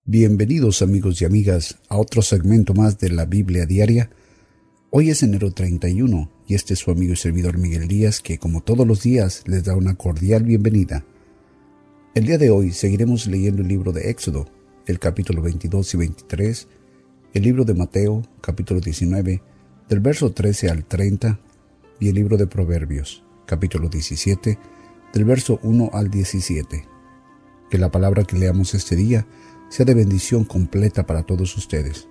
Bienvenidos amigos y amigas a otro segmento más de la Biblia Diaria. Hoy es enero 31 y este es su amigo y servidor Miguel Díaz, que como todos los días les da una cordial bienvenida. El día de hoy seguiremos leyendo el libro de Éxodo, el capítulo 22 y 23, el libro de Mateo, capítulo 19, del verso 13 al 30, y el libro de Proverbios, capítulo 17, del verso 1 al 17. Que la palabra que leamos este día sea de bendición completa para todos ustedes.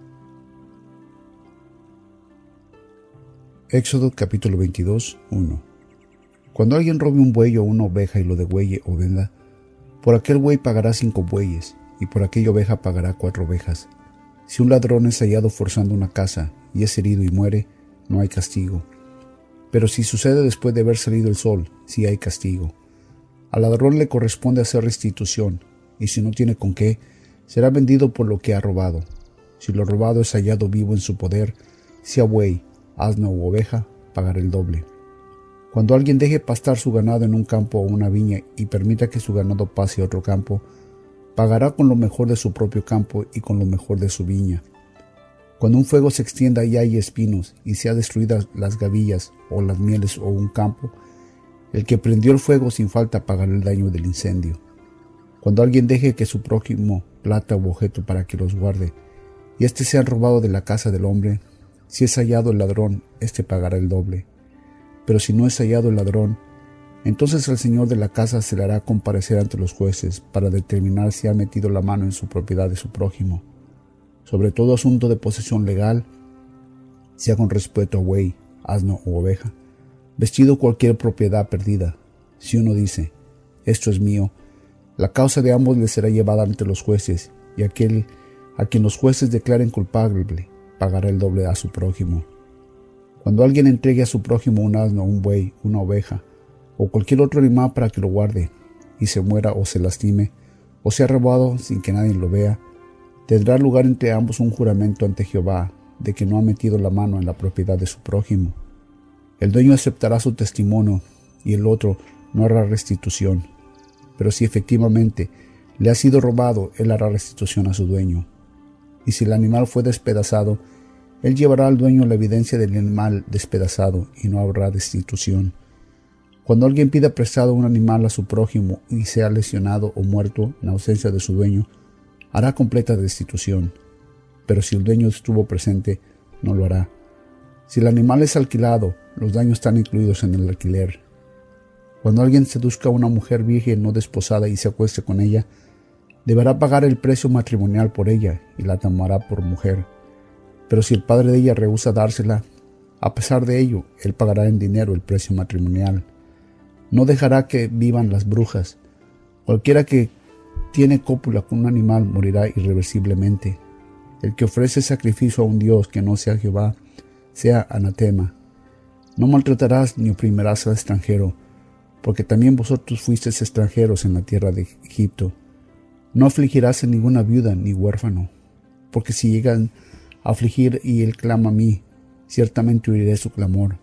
Éxodo capítulo 22, 1. Cuando alguien robe un buey o una oveja y lo degüelle o venda, por aquel buey pagará 5 bueyes, y por aquella oveja pagará 4 ovejas. Si un ladrón es hallado forzando una casa, y es herido y muere, no hay castigo. Pero si sucede después de haber salido el sol, sí hay castigo. Al ladrón le corresponde hacer restitución, y si no tiene con qué, será vendido por lo que ha robado. Si lo robado es hallado vivo en su poder, sea buey, asno u oveja, pagará el doble. Cuando alguien deje pastar su ganado en un campo o una viña y permita que su ganado pase a otro campo, pagará con lo mejor de su propio campo y con lo mejor de su viña. Cuando un fuego se extienda y haya espinos, y sea destruidas las gavillas o las mieles o un campo, el que prendió el fuego sin falta pagará el daño del incendio. Cuando alguien deje que su prójimo plata u objeto para que los guarde, y éste sea robado de la casa del hombre, si es hallado el ladrón, éste pagará el doble. Pero si no es hallado el ladrón, entonces el señor de la casa se le hará comparecer ante los jueces para determinar si ha metido la mano en su propiedad de su prójimo. Sobre todo asunto de posesión legal, sea con respeto a buey, asno u oveja, vestido cualquier propiedad perdida. Si uno dice, esto es mío, la causa de ambos le será llevada ante los jueces, y aquel a quien los jueces declaren culpable pagará el doble a su prójimo. Cuando alguien entregue a su prójimo un asno, un buey, una oveja, o cualquier otro animal para que lo guarde, y se muera o se lastime, o sea robado sin que nadie lo vea, tendrá lugar entre ambos un juramento ante Jehová de que no ha metido la mano en la propiedad de su prójimo. El dueño aceptará su testimonio y el otro no hará restitución. Pero si efectivamente le ha sido robado, él hará restitución a su dueño. Y si el animal fue despedazado, él llevará al dueño la evidencia del animal despedazado y no habrá restitución. Cuando alguien pida prestado un animal a su prójimo y sea lesionado o muerto en ausencia de su dueño, hará completa restitución. Pero si el dueño estuvo presente, no lo hará. Si el animal es alquilado, los daños están incluidos en el alquiler. Cuando alguien seduzca a una mujer virgen no desposada y se acueste con ella, deberá pagar el precio matrimonial por ella y la tomará por mujer. Pero si el padre de ella rehúsa dársela, a pesar de ello, él pagará en dinero el precio matrimonial. No dejará que vivan las brujas. Cualquiera que tiene cópula con un animal morirá irreversiblemente. El que ofrece sacrificio a un dios que no sea Jehová, sea anatema. No maltratarás ni oprimirás al extranjero, porque también vosotros fuisteis extranjeros en la tierra de Egipto. No afligirás a ninguna viuda ni huérfano, porque si llegan a afligir y él clama a mí, ciertamente oiré su clamor.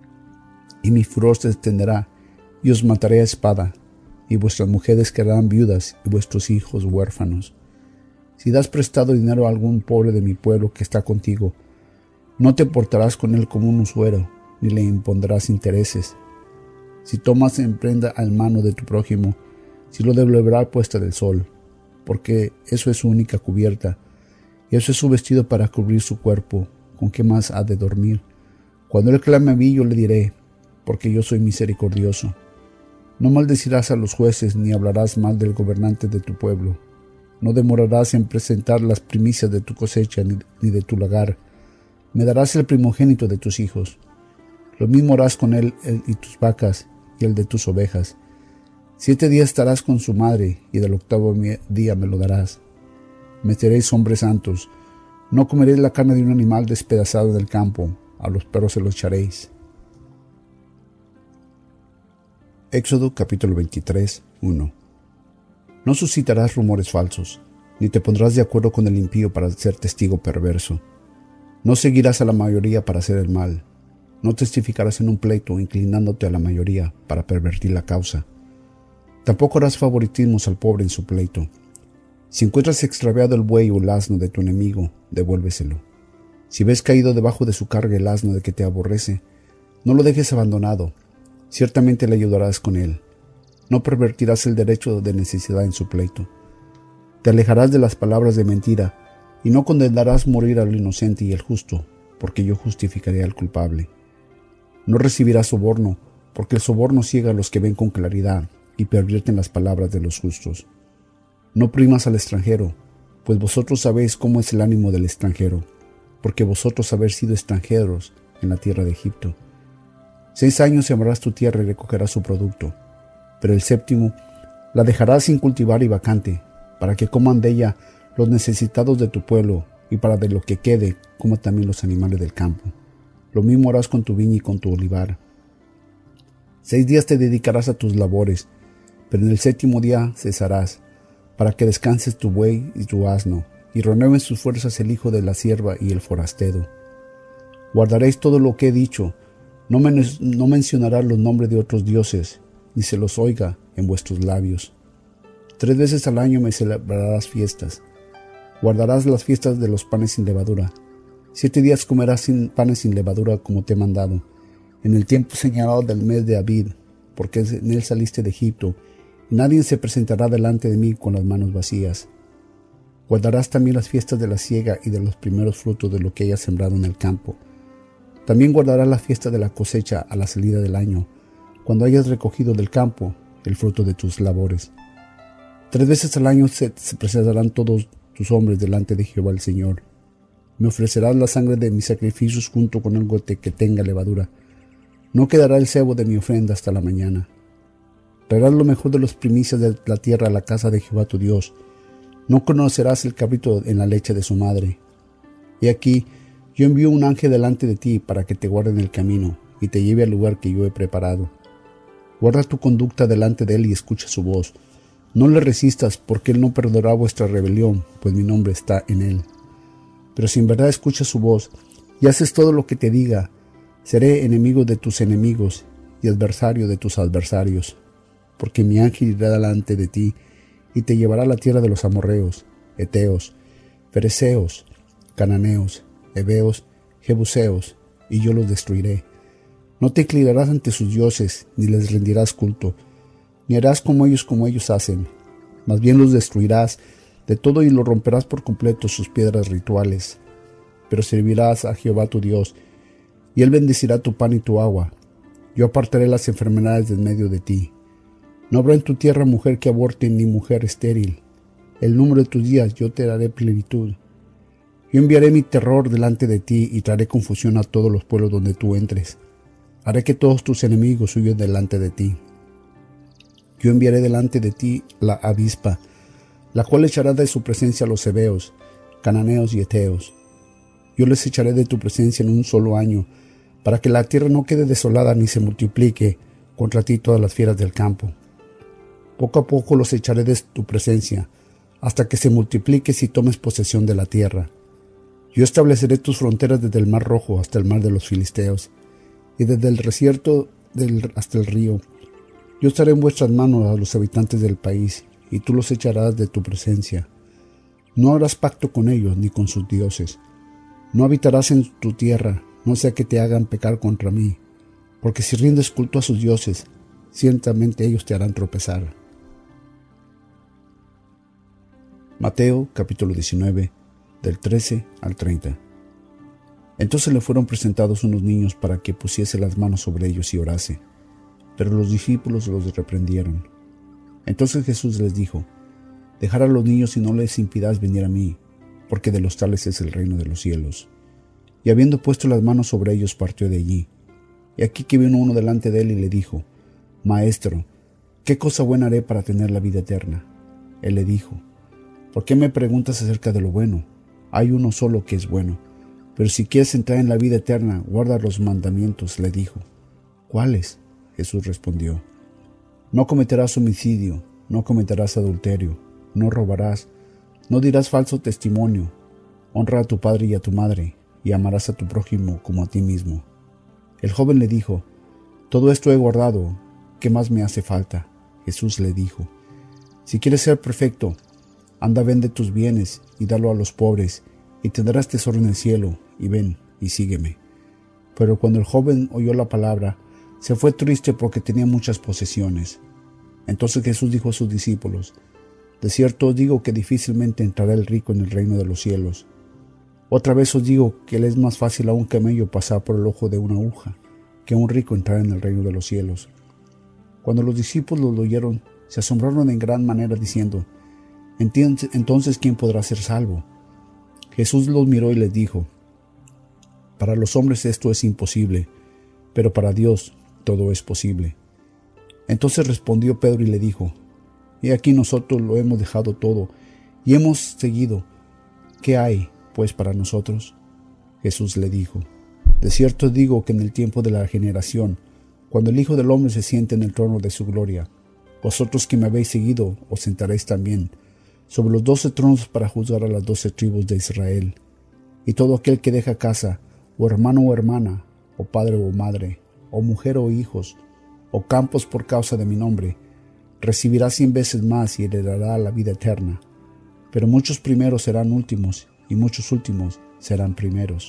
Y mi furor se extenderá, y os mataré a espada, y vuestras mujeres quedarán viudas, y vuestros hijos huérfanos. Si das prestado dinero a algún pobre de mi pueblo que está contigo, no te portarás con él como un usuero, ni le impondrás intereses. Si tomas en prenda al mano de tu prójimo, si lo devolverá a puesta del sol, porque eso es su única cubierta, y eso es su vestido para cubrir su cuerpo, ¿con qué más ha de dormir? Cuando él clame a mí, yo le diré, porque yo soy misericordioso. No maldecirás a los jueces, ni hablarás mal del gobernante de tu pueblo. No demorarás en presentar las primicias de tu cosecha, ni de tu lagar. Me darás el primogénito de tus hijos. Lo mismo harás con él y tus vacas, y el de tus ovejas. 7 días estarás con su madre, y del 8º día me lo darás. Me seréis hombres santos. No comeréis la carne de un animal despedazado del campo, a los perros se los echaréis. Éxodo capítulo 23, 1. No suscitarás rumores falsos, ni te pondrás de acuerdo con el impío para ser testigo perverso. No seguirás a la mayoría para hacer el mal. No testificarás en un pleito inclinándote a la mayoría para pervertir la causa. Tampoco harás favoritismos al pobre en su pleito. Si encuentras extraviado el buey o el asno de tu enemigo, devuélveselo. Si ves caído debajo de su carga el asno de que te aborrece, no lo dejes abandonado. Ciertamente le ayudarás con él. No pervertirás el derecho de necesidad en su pleito. Te alejarás de las palabras de mentira, y no condenarás morir al inocente y al justo, porque yo justificaré al culpable. No recibirás soborno, porque el soborno ciega a los que ven con claridad y pervierten las palabras de los justos. No oprimas al extranjero, pues vosotros sabéis cómo es el ánimo del extranjero, porque vosotros habéis sido extranjeros en la tierra de Egipto. 6 años sembrarás tu tierra y recogerás su producto, pero el 7º la dejarás sin cultivar y vacante, para que coman de ella los necesitados de tu pueblo, y para de lo que quede coman también los animales del campo. Lo mismo harás con tu viña y con tu olivar. 6 días te dedicarás a tus labores, pero en el 7º día cesarás, para que descanses tu buey y tu asno, y renueven sus fuerzas el hijo de la sierva y el forastero. Guardaréis todo lo que he dicho, no mencionarás los nombres de otros dioses, ni se los oiga en vuestros labios. 3 veces al año me celebrarás fiestas. Guardarás las fiestas de los panes sin levadura. 7 días comerás panes sin levadura como te he mandado, en el tiempo señalado del mes de Abib, porque en él saliste de Egipto, y nadie se presentará delante de mí con las manos vacías. Guardarás también las fiestas de la siega y de los primeros frutos de lo que hayas sembrado en el campo. También guardarás la fiesta de la cosecha a la salida del año, cuando hayas recogido del campo el fruto de tus labores. 3 veces al año se presentarán todos tus hombres delante de Jehová el Señor. Me ofrecerás la sangre de mis sacrificios junto con algo que tenga levadura. No quedará el cebo de mi ofrenda hasta la mañana. Traerás lo mejor de las primicias de la tierra a la casa de Jehová tu Dios. No conocerás el cabrito en la leche de su madre. Y aquí, yo envío un ángel delante de ti para que te guarde en el camino y te lleve al lugar que yo he preparado. Guarda tu conducta delante de él y escucha su voz. No le resistas, porque él no perdonará vuestra rebelión, pues mi nombre está en él. Pero si en verdad escuchas su voz y haces todo lo que te diga, seré enemigo de tus enemigos y adversario de tus adversarios. Porque mi ángel irá delante de ti y te llevará a la tierra de los amorreos, heteos, fereceos, cananeos, heveos, jebuseos, y yo los destruiré. No te inclinarás ante sus dioses, ni les rendirás culto, ni harás como ellos hacen. Más bien los destruirás de todo y los romperás por completo sus piedras rituales. Pero servirás a Jehová tu Dios, y él bendecirá tu pan y tu agua. Yo apartaré las enfermedades de en medio de ti. No habrá en tu tierra mujer que aborte ni mujer estéril. El número de tus días yo te daré plenitud. Yo enviaré mi terror delante de ti y traeré confusión a todos los pueblos donde tú entres. Haré que todos tus enemigos huyan delante de ti. Yo enviaré delante de ti la avispa, la cual echará de su presencia a los heveos, cananeos y heteos. Yo les echaré de tu presencia en un solo año, para que la tierra no quede desolada ni se multiplique contra ti todas las fieras del campo. Poco a poco los echaré de tu presencia, hasta que se multipliques y tomes posesión de la tierra. Yo estableceré tus fronteras desde el mar Rojo hasta el mar de los Filisteos, y desde el desierto hasta el río. Yo estaré en vuestras manos a los habitantes del país, y tú los echarás de tu presencia. No harás pacto con ellos ni con sus dioses. No habitarás en tu tierra, no sea que te hagan pecar contra mí, porque si rindes culto a sus dioses, ciertamente ellos te harán tropezar. Mateo capítulo 19, del 13 al 30. Entonces le fueron presentados unos niños para que pusiese las manos sobre ellos y orase. Pero los discípulos los reprendieron. Entonces Jesús les dijo: Dejad a los niños y no les impidáis venir a mí, porque de los tales es el reino de los cielos. Y habiendo puesto las manos sobre ellos, partió de allí. Y aquí que vino uno delante de él y le dijo: Maestro, ¿qué cosa buena haré para tener la vida eterna? Él le dijo: ¿Por qué me preguntas acerca de lo bueno? Hay uno solo que es bueno. Pero si quieres entrar en la vida eterna, guarda los mandamientos, le dijo. ¿Cuáles? Jesús respondió: No cometerás homicidio, no cometerás adulterio, no robarás, no dirás falso testimonio, honra a tu padre y a tu madre, y amarás a tu prójimo como a ti mismo. El joven le dijo: Todo esto he guardado, ¿qué más me hace falta? Jesús le dijo: Si quieres ser perfecto, Anda, vende tus bienes y dalo a los pobres, y tendrás tesoro en el cielo, y ven, y sígueme. Pero cuando el joven oyó la palabra, se fue triste porque tenía muchas posesiones. Entonces Jesús dijo a sus discípulos: de cierto os digo que difícilmente entrará el rico en el reino de los cielos. Otra vez os digo que le es más fácil a un camello pasar por el ojo de una aguja, que a un rico entrar en el reino de los cielos. Cuando los discípulos lo oyeron, se asombraron en gran manera, diciendo: entonces, ¿quién podrá ser salvo? Jesús los miró y les dijo: para los hombres esto es imposible, pero para Dios todo es posible. Entonces respondió Pedro y le dijo: he aquí nosotros lo hemos dejado todo, y hemos seguido. ¿Qué hay, pues, para nosotros? Jesús le dijo: de cierto digo que en el tiempo de la generación, cuando el Hijo del Hombre se siente en el trono de su gloria, vosotros que me habéis seguido os sentaréis también sobre los 12 tronos para juzgar a las 12 tribus de Israel. Y todo aquel que deja casa, o hermano o hermana, o padre o madre, o mujer o hijos, o campos por causa de mi nombre, recibirá 100 veces más y heredará la vida eterna. Pero muchos primeros serán últimos, y muchos últimos serán primeros.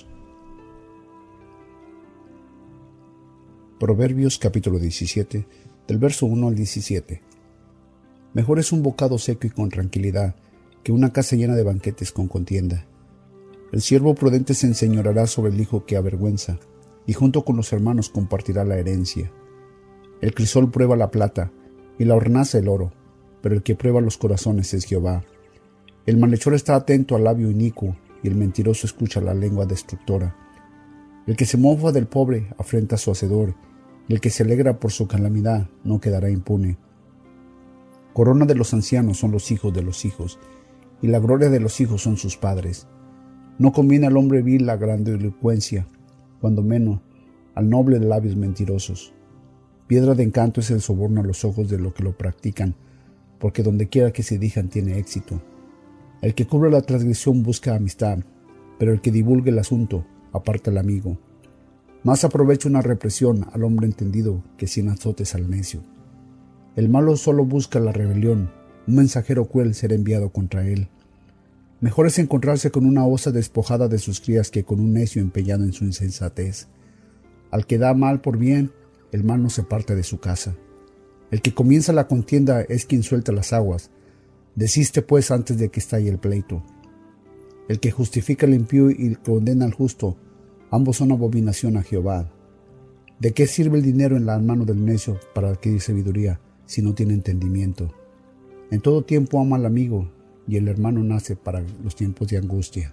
Proverbios capítulo 17, del verso 1 al 17. Mejor es un bocado seco y con tranquilidad, que una casa llena de banquetes con contienda. El siervo prudente se enseñoreará sobre el hijo que avergüenza, y junto con los hermanos compartirá la herencia. El crisol prueba la plata, y la hornaza el oro, pero el que prueba los corazones es Jehová. El malhechor está atento al labio inicuo, y el mentiroso escucha la lengua destructora. El que se mofa del pobre afrenta a su hacedor, y el que se alegra por su calamidad no quedará impune. Corona de los ancianos son los hijos de los hijos, y la gloria de los hijos son sus padres. No conviene al hombre vil la grandilocuencia, cuando menos al noble de labios mentirosos. Piedra de encanto es el soborno a los ojos de los que lo practican, porque donde quiera que se digan tiene éxito. El que cubre la transgresión busca amistad, pero el que divulga el asunto aparta al amigo. Más aprovecha una represión al hombre entendido que 100 azotes al necio. El malo solo busca la rebelión, un mensajero cruel será enviado contra él. Mejor es encontrarse con una osa despojada de sus crías que con un necio empeñado en su insensatez. Al que da mal por bien, el mal no se parte de su casa. El que comienza la contienda es quien suelta las aguas. Desiste pues antes de que estalle el pleito. El que justifica al impío y condena al justo, ambos son abominación a Jehová. ¿De qué sirve el dinero en la mano del necio para adquirir sabiduría si no tiene entendimiento? En todo tiempo ama al amigo, y el hermano nace para los tiempos de angustia.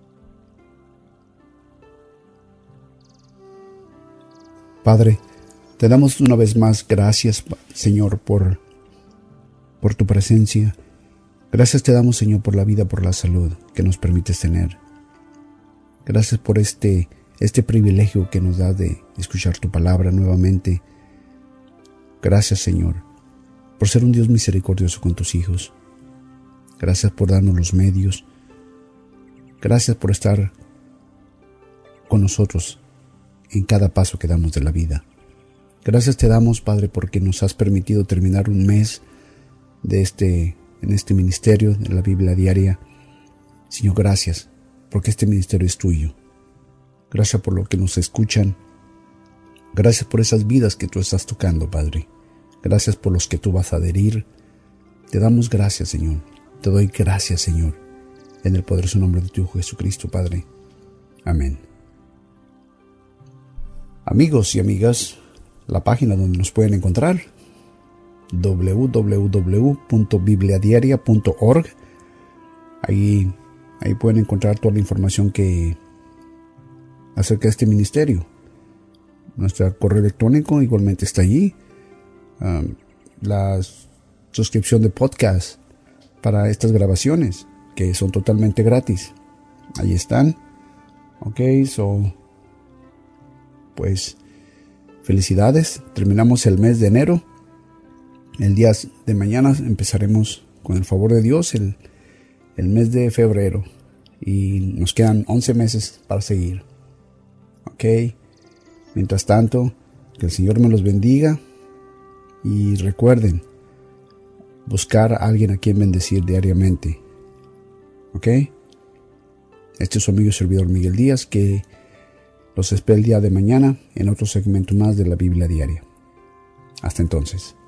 Padre, te damos una vez más gracias, Señor, por tu presencia. Gracias te damos, Señor, por la vida, por la salud que nos permites tener. Gracias por este privilegio que nos da de escuchar tu palabra nuevamente. Gracias, Señor, por ser un Dios misericordioso con tus hijos. Gracias por darnos los medios. Gracias por estar con nosotros en cada paso que damos de la vida. Gracias te damos, Padre, porque nos has permitido terminar un mes en este ministerio de la Biblia diaria. Señor, gracias, porque este ministerio es tuyo. Gracias por lo que nos escuchan. Gracias por esas vidas que tú estás tocando, Padre. Gracias por los que tú vas a adherir. Te damos gracias, Señor. Te doy gracias, Señor, en el poderoso nombre de tu Hijo Jesucristo, Padre. Amén. Amigos y amigas, la página donde nos pueden encontrar, www.bibliadiaria.org. Ahí pueden encontrar toda la información acerca de este ministerio. Nuestro correo electrónico igualmente está allí. La suscripción de podcast para estas grabaciones, que son totalmente gratis. Ahí están. Pues felicidades. Terminamos el mes de enero. El día de mañana empezaremos, con el favor de Dios, el mes de febrero. Y nos quedan 11 meses para seguir. Mientras tanto, que el Señor me los bendiga. Y recuerden, buscar a alguien a quien bendecir diariamente. ¿Ok? Este es su amigo y servidor Miguel Díaz, que los espero el día de mañana en otro segmento más de la Biblia Diaria. Hasta entonces.